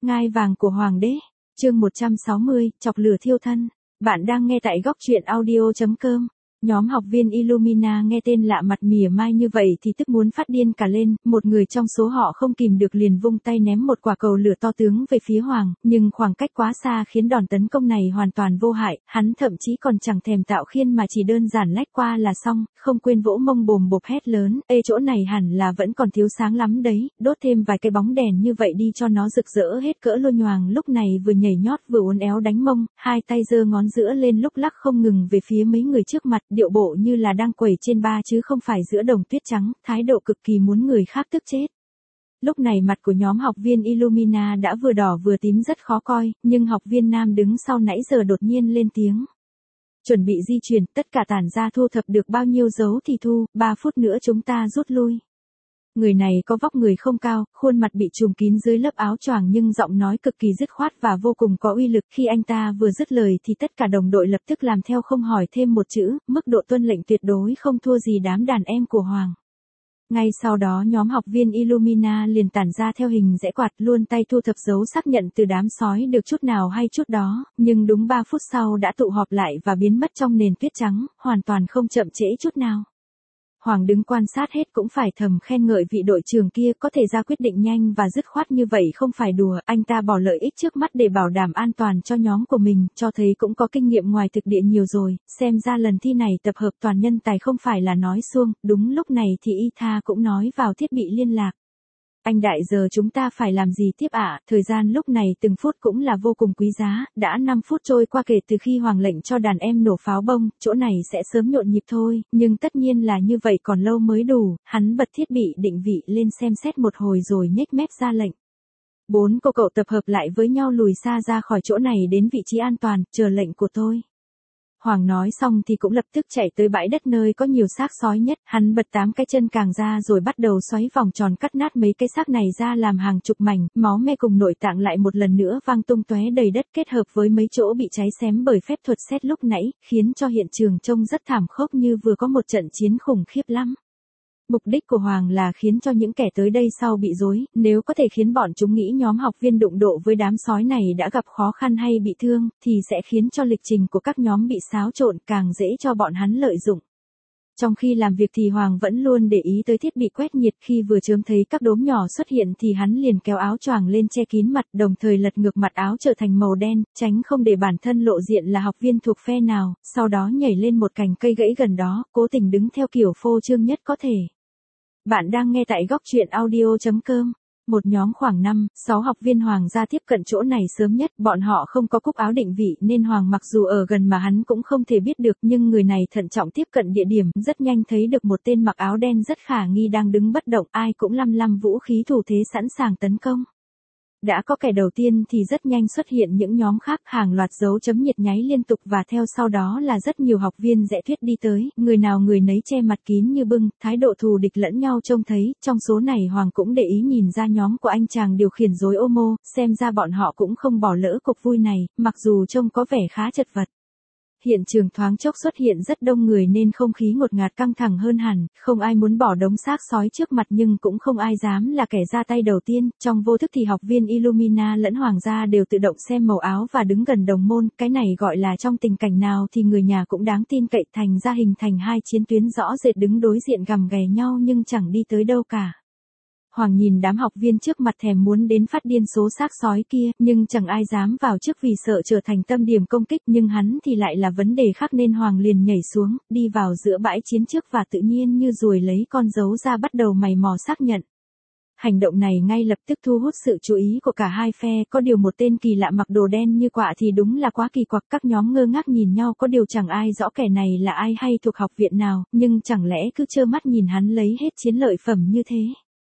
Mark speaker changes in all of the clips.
Speaker 1: Ngai vàng của Hoàng đế. Chương 160, chọc lửa thiêu thân. Bạn đang nghe tại góc truyện audio.com. Nhóm học viên Illumina nghe tên lạ mặt mỉa mai như vậy thì tức muốn phát điên cả lên, một người trong số họ không kìm được liền vung tay ném một quả cầu lửa to tướng về phía Hoàng, nhưng khoảng cách quá xa khiến đòn tấn công này hoàn toàn vô hại, hắn thậm chí còn chẳng thèm tạo khiên mà chỉ đơn giản lách qua là xong, không quên vỗ mông bồm bộp hét lớn, ê chỗ này hẳn là vẫn còn thiếu sáng lắm đấy, đốt thêm vài cái bóng đèn như vậy đi cho nó rực rỡ hết cỡ. Lôi Nhoàng lúc này vừa nhảy nhót vừa uốn éo đánh mông, hai tay giơ ngón giữa lên lúc lắc không ngừng về phía mấy người trước mặt, điệu bộ như là đang quẩy trên ba chứ không phải giữa đồng tuyết trắng, thái độ cực kỳ muốn người khác tức chết. Lúc này mặt của nhóm học viên Illumina đã vừa đỏ vừa tím rất khó coi, nhưng học viên nam đứng sau nãy giờ đột nhiên lên tiếng. Chuẩn bị di chuyển, tất cả tản ra, thu thập được bao nhiêu dấu thì thu, 3 phút nữa chúng ta rút lui. Người này có vóc người không cao, khuôn mặt bị trùm kín dưới lớp áo choàng nhưng giọng nói cực kỳ dứt khoát và vô cùng có uy lực. Khi anh ta vừa dứt lời thì tất cả đồng đội lập tức làm theo không hỏi thêm một chữ, mức độ tuân lệnh tuyệt đối không thua gì đám đàn em của Hoàng. Ngay sau đó nhóm học viên Illumina liền tản ra theo hình rẽ quạt, luôn tay thu thập dấu xác nhận từ đám sói được chút nào hay chút đó, nhưng đúng 3 phút sau đã tụ họp lại và biến mất trong nền tuyết trắng, hoàn toàn không chậm trễ chút nào. Hoàng đứng quan sát hết cũng phải thầm khen ngợi vị đội trưởng kia, có thể ra quyết định nhanh và dứt khoát như vậy không phải đùa, anh ta bỏ lợi ích trước mắt để bảo đảm an toàn cho nhóm của mình, cho thấy cũng có kinh nghiệm ngoài thực địa nhiều rồi, xem ra lần thi này tập hợp toàn nhân tài không phải là nói suông. Đúng lúc này thì Itha cũng nói vào thiết bị liên lạc. Anh đại, giờ chúng ta phải làm gì tiếp ạ? Thời gian lúc này từng phút cũng là vô cùng quý giá, đã 5 phút trôi qua kể từ khi Hoàng lệnh cho đàn em nổ pháo bông, chỗ này sẽ sớm nhộn nhịp thôi, nhưng tất nhiên là như vậy còn lâu mới đủ, hắn bật thiết bị định vị lên xem xét một hồi rồi nhếch mép ra lệnh. 4 cô cậu tập hợp lại với nhau lùi xa ra khỏi chỗ này đến vị trí an toàn, chờ lệnh của tôi. Hoàng nói xong thì cũng lập tức chạy tới bãi đất nơi có nhiều xác sói nhất, hắn bật 8 cái chân càng ra rồi bắt đầu xoáy vòng tròn cắt nát mấy cái xác này ra làm hàng chục mảnh, máu me cùng nội tạng lại một lần nữa văng tung tóe đầy đất, kết hợp với mấy chỗ bị cháy xém bởi phép thuật sét lúc nãy, khiến cho hiện trường trông rất thảm khốc như vừa có một trận chiến khủng khiếp lắm. Mục đích của Hoàng là khiến cho những kẻ tới đây sau bị rối, nếu có thể khiến bọn chúng nghĩ nhóm học viên đụng độ với đám sói này đã gặp khó khăn hay bị thương, thì sẽ khiến cho lịch trình của các nhóm bị xáo trộn, càng dễ cho bọn hắn lợi dụng. Trong khi làm việc thì Hoàng vẫn luôn để ý tới thiết bị quét nhiệt, khi vừa chớm thấy các đốm nhỏ xuất hiện thì hắn liền kéo áo choàng lên che kín mặt, đồng thời lật ngược mặt áo trở thành màu đen, tránh không để bản thân lộ diện là học viên thuộc phe nào, sau đó nhảy lên một cành cây gãy gần đó, cố tình đứng theo kiểu phô trương nhất có thể. Bạn đang nghe tại góc truyện audio.com. Một nhóm khoảng 5-6 học viên Hoàng gia tiếp cận chỗ này sớm nhất, bọn họ không có cúc áo định vị nên Hoàng mặc dù ở gần mà hắn cũng không thể biết được, nhưng người này thận trọng tiếp cận địa điểm, rất nhanh thấy được một tên mặc áo đen rất khả nghi đang đứng bất động, ai cũng lăm vũ khí thủ thế sẵn sàng tấn công. Đã có kẻ đầu tiên thì rất nhanh xuất hiện những nhóm khác, hàng loạt dấu chấm nhiệt nháy liên tục và theo sau đó là rất nhiều học viên rẽ thuyết đi tới, người nào người nấy che mặt kín như bưng, thái độ thù địch lẫn nhau trông thấy. Trong số này Hoàng cũng để ý nhìn ra nhóm của anh chàng điều khiển rối ô mô, xem ra bọn họ cũng không bỏ lỡ cuộc vui này, mặc dù trông có vẻ khá chật vật. Hiện trường thoáng chốc xuất hiện rất đông người nên không khí ngột ngạt căng thẳng hơn hẳn, không ai muốn bỏ đống xác sói trước mặt nhưng cũng không ai dám là kẻ ra tay đầu tiên, trong vô thức thì học viên Illumina lẫn Hoàng gia đều tự động xem màu áo và đứng gần đồng môn, cái này gọi là trong tình cảnh nào thì người nhà cũng đáng tin cậy, thành ra hình thành hai chiến tuyến rõ rệt đứng đối diện gằm ghè nhau nhưng chẳng đi tới đâu cả. Hoàng nhìn đám học viên trước mặt thèm muốn đến phát điên số xác sói kia, nhưng chẳng ai dám vào trước vì sợ trở thành tâm điểm công kích, nhưng hắn thì lại là vấn đề khác nên Hoàng liền nhảy xuống, đi vào giữa bãi chiến trước và tự nhiên như ruồi lấy con dấu ra bắt đầu mày mò xác nhận. Hành động này ngay lập tức thu hút sự chú ý của cả hai phe, có điều một tên kỳ lạ mặc đồ đen như quạ thì đúng là quá kỳ quặc, các nhóm ngơ ngác nhìn nhau, có điều chẳng ai rõ kẻ này là ai hay thuộc học viện nào, nhưng chẳng lẽ cứ trơ mắt nhìn hắn lấy hết chiến lợi phẩm như thế.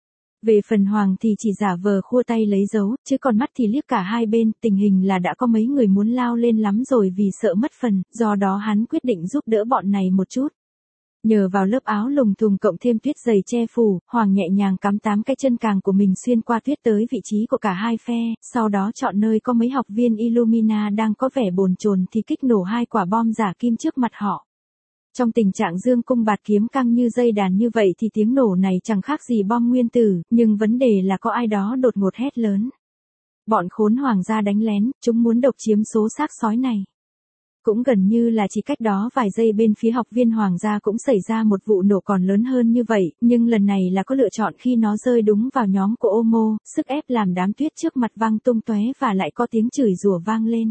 Speaker 1: Về phần Hoàng thì chỉ giả vờ khua tay lấy dấu, chứ còn mắt thì liếc cả hai bên, tình hình là đã có mấy người muốn lao lên lắm rồi vì sợ mất phần, do đó hắn quyết định giúp đỡ bọn này một chút. Nhờ vào lớp áo lùng thùng cộng thêm tuyết dày che phủ, Hoàng nhẹ nhàng cắm 8 cái chân càng của mình xuyên qua tuyết tới vị trí của cả hai phe, sau đó chọn nơi có mấy học viên Illumina đang có vẻ bồn chồn thì kích nổ 2 quả bom giả kim trước mặt họ. Trong tình trạng dương cung bạt kiếm căng như dây đàn như vậy thì tiếng nổ này chẳng khác gì bom nguyên tử, nhưng vấn đề là có ai đó đột ngột hét lớn. Bọn khốn hoàng gia đánh lén, chúng muốn độc chiếm số xác sói này. Cũng gần như là chỉ cách đó vài giây bên phía học viên hoàng gia cũng xảy ra một vụ nổ còn lớn hơn như vậy, nhưng lần này là có lựa chọn khi nó rơi đúng vào nhóm của Omo, sức ép làm đám tuyết trước mặt văng tung tóe và lại có tiếng chửi rủa vang lên.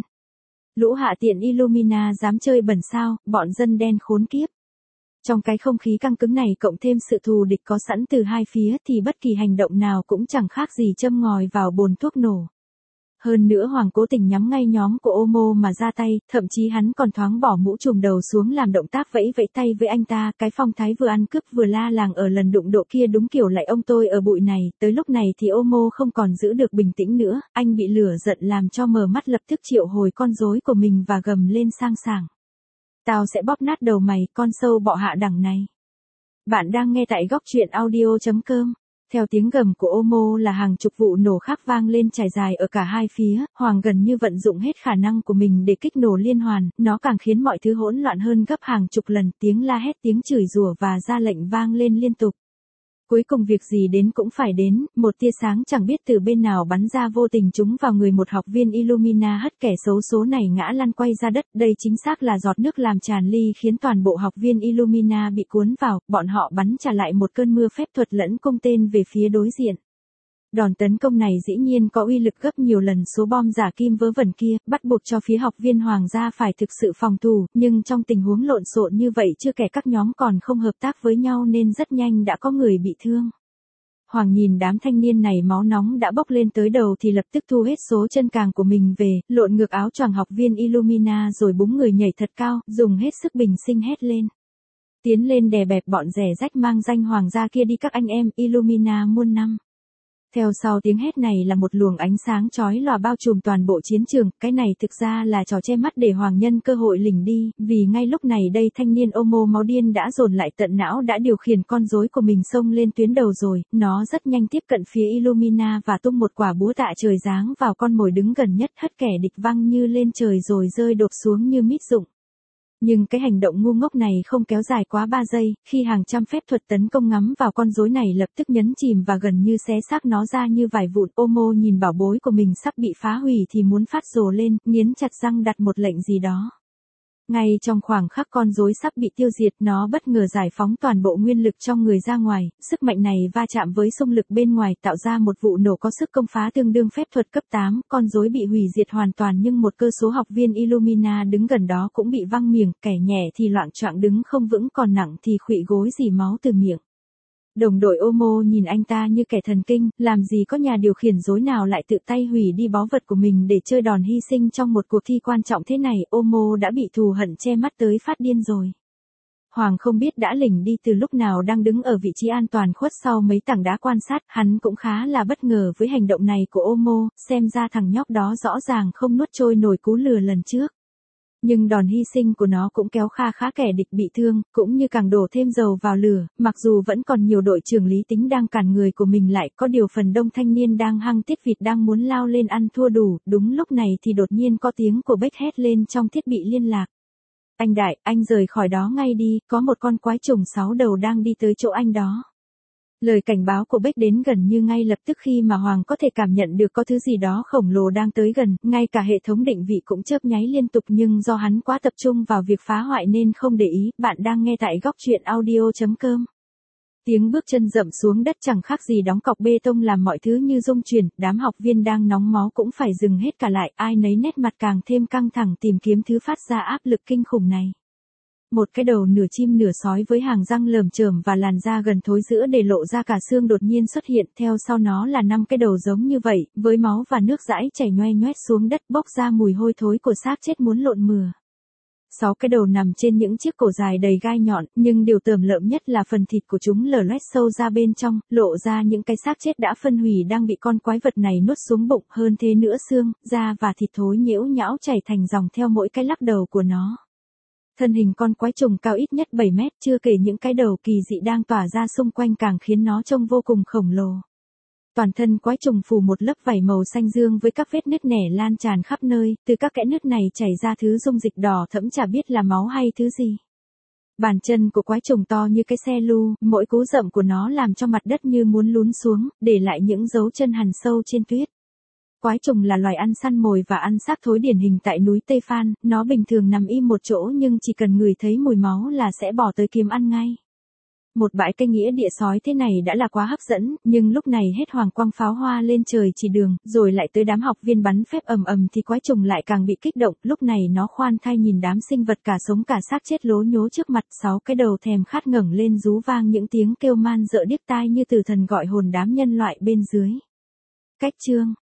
Speaker 1: Lũ hạ tiện Illumina dám chơi bẩn sao, bọn dân đen khốn kiếp. Trong cái không khí căng cứng này cộng thêm sự thù địch có sẵn từ hai phía thì bất kỳ hành động nào cũng chẳng khác gì châm ngòi vào bồn thuốc nổ. Hơn nữa Hoàng cố tình nhắm ngay nhóm của Omo mà ra tay, thậm chí hắn còn thoáng bỏ mũ trùm đầu xuống làm động tác vẫy vẫy tay với anh ta, cái phong thái vừa ăn cướp vừa la làng ở lần đụng độ kia đúng kiểu lại ông tôi ở bụi này, tới lúc này thì Omo không còn giữ được bình tĩnh nữa, anh bị lửa giận làm cho mờ mắt lập tức triệu hồi con rối của mình và gầm lên sang sảng. Tao sẽ bóp nát đầu mày, con sâu bọ hạ đẳng này. Bạn đang nghe tại góc truyện audio.com. Theo tiếng gầm của Omo là hàng chục vụ nổ khác vang lên trải dài ở cả hai phía, Hoàng gần như vận dụng hết khả năng của mình để kích nổ liên hoàn, nó càng khiến mọi thứ hỗn loạn hơn gấp hàng chục lần, tiếng la hét, tiếng chửi rủa và ra lệnh vang lên liên tục. Cuối cùng việc gì đến cũng phải đến, một tia sáng chẳng biết từ bên nào bắn ra vô tình trúng vào người một học viên Illumina hất kẻ xấu số này ngã lăn quay ra đất, đây chính xác là giọt nước làm tràn ly khiến toàn bộ học viên Illumina bị cuốn vào, bọn họ bắn trả lại một cơn mưa phép thuật lẫn cung tên về phía đối diện. Đòn tấn công này dĩ nhiên có uy lực gấp nhiều lần số bom giả kim vớ vẩn kia, bắt buộc cho phía học viên hoàng gia phải thực sự phòng thủ, nhưng trong tình huống lộn xộn như vậy chưa kể các nhóm còn không hợp tác với nhau nên rất nhanh đã có người bị thương. Hoàng nhìn đám thanh niên này máu nóng đã bốc lên tới đầu thì lập tức thu hết số chân càng của mình về, lộn ngược áo choàng học viên Illumina rồi búng người nhảy thật cao, dùng hết sức bình sinh hét lên. Tiến lên đè bẹp bọn rẻ rách mang danh hoàng gia kia đi các anh em Illumina muôn năm. Theo sau tiếng hét này là một luồng ánh sáng chói lòa bao trùm toàn bộ chiến trường, cái này thực ra là trò che mắt để Hoàng nhân cơ hội lỉnh đi, vì ngay lúc này đây thanh niên Omo máu điên đã dồn lại tận não đã điều khiển con rối của mình xông lên tuyến đầu rồi, nó rất nhanh tiếp cận phía Illumina và tung một quả búa tạ trời giáng vào con mồi đứng gần nhất hất kẻ địch văng như lên trời rồi rơi đột xuống như mít rụng. Nhưng cái hành động ngu ngốc này không kéo dài quá 3 giây, khi hàng trăm phép thuật tấn công ngắm vào con rối này lập tức nhấn chìm và gần như xé xác nó ra như vài vụn. Omo nhìn bảo bối của mình sắp bị phá hủy thì muốn phát rồ lên, nghiến chặt răng đặt một lệnh gì đó. Ngay trong khoảng khắc con rối sắp bị tiêu diệt, nó bất ngờ giải phóng toàn bộ nguyên lực trong người ra ngoài, sức mạnh này va chạm với xung lực bên ngoài tạo ra một vụ nổ có sức công phá tương đương phép thuật cấp 8, con rối bị hủy diệt hoàn toàn nhưng một cơ số học viên Illumina đứng gần đó cũng bị văng miệng, kẻ nhẹ thì loạng choạng đứng không vững còn nặng thì khuỵu gối rỉ máu từ miệng. Đồng đội Omo nhìn anh ta như kẻ thần kinh, làm gì có nhà điều khiển rối nào lại tự tay hủy đi báu vật của mình để chơi đòn hy sinh trong một cuộc thi quan trọng thế này, Omo đã bị thù hận che mắt tới phát điên rồi. Hoàng không biết đã lỉnh đi từ lúc nào đang đứng ở vị trí an toàn khuất sau mấy tảng đá quan sát, hắn cũng khá là bất ngờ với hành động này của Omo, xem ra thằng nhóc đó rõ ràng không nuốt trôi nổi cú lừa lần trước. Nhưng đòn hy sinh của nó cũng kéo kha khá kẻ địch bị thương, cũng như càng đổ thêm dầu vào lửa, mặc dù vẫn còn nhiều đội trưởng lý tính đang cản người của mình lại, có điều phần đông thanh niên đang hăng tiết vịt đang muốn lao lên ăn thua đủ, đúng lúc này thì đột nhiên có tiếng của Beck hét lên trong thiết bị liên lạc. Anh Đại, anh rời khỏi đó ngay đi, có một con quái trùng 6 đầu đang đi tới chỗ anh đó. Lời cảnh báo của Beck đến gần như ngay lập tức khi mà Hoàng có thể cảm nhận được có thứ gì đó khổng lồ đang tới gần, ngay cả hệ thống định vị cũng chớp nháy liên tục nhưng do hắn quá tập trung vào việc phá hoại nên không để ý. Bạn đang nghe tại góc truyện audio.com. Tiếng bước chân rậm xuống đất chẳng khác gì đóng cọc bê tông làm mọi thứ như rung chuyển, đám học viên đang nóng máu cũng phải dừng hết cả lại, ai nấy nét mặt càng thêm căng thẳng tìm kiếm thứ phát ra áp lực kinh khủng này. Một cái đầu nửa chim nửa sói với hàng răng lởm chởm và làn da gần thối giữa để lộ ra cả xương đột nhiên xuất hiện, theo sau nó là 5 cái đầu giống như vậy, với máu và nước dãi chảy nhoe nhoét xuống đất bốc ra mùi hôi thối của xác chết muốn lộn mửa. 6 cái đầu nằm trên những chiếc cổ dài đầy gai nhọn, nhưng điều tởm lợm nhất là phần thịt của chúng lở loét sâu ra bên trong, lộ ra những cái xác chết đã phân hủy đang bị con quái vật này nuốt xuống bụng, hơn thế nữa xương, da và thịt thối nhễu nhão chảy thành dòng theo mỗi cái lắc đầu của nó. Thân hình con quái trùng cao ít nhất 7 mét, chưa kể những cái đầu kỳ dị đang tỏa ra xung quanh càng khiến nó trông vô cùng khổng lồ. Toàn thân quái trùng phủ một lớp vảy màu xanh dương với các vết nứt nẻ lan tràn khắp nơi, từ các kẽ nứt này chảy ra thứ dung dịch đỏ thẫm chả biết là máu hay thứ gì. Bàn chân của quái trùng to như cái xe lu, mỗi cú dậm của nó làm cho mặt đất như muốn lún xuống, để lại những dấu chân hằn sâu trên tuyết. Quái trùng là loài ăn săn mồi và ăn xác thối điển hình tại núi Tây Phan, nó bình thường nằm im một chỗ nhưng chỉ cần ngửi thấy mùi máu là sẽ bỏ tới kiếm ăn ngay. Một bãi cây nghĩa địa sói thế này đã là quá hấp dẫn, nhưng lúc này hết hoàng quang pháo hoa lên trời chỉ đường, rồi lại tới đám học viên bắn phép ầm ầm thì quái trùng lại càng bị kích động, lúc này nó khoan thai nhìn đám sinh vật cả sống cả xác chết lố nhố trước mặt, 6 cái đầu thèm khát ngẩng lên rú vang những tiếng kêu man rợ điếc tai như từ thần gọi hồn đám nhân loại bên dưới. Cách chương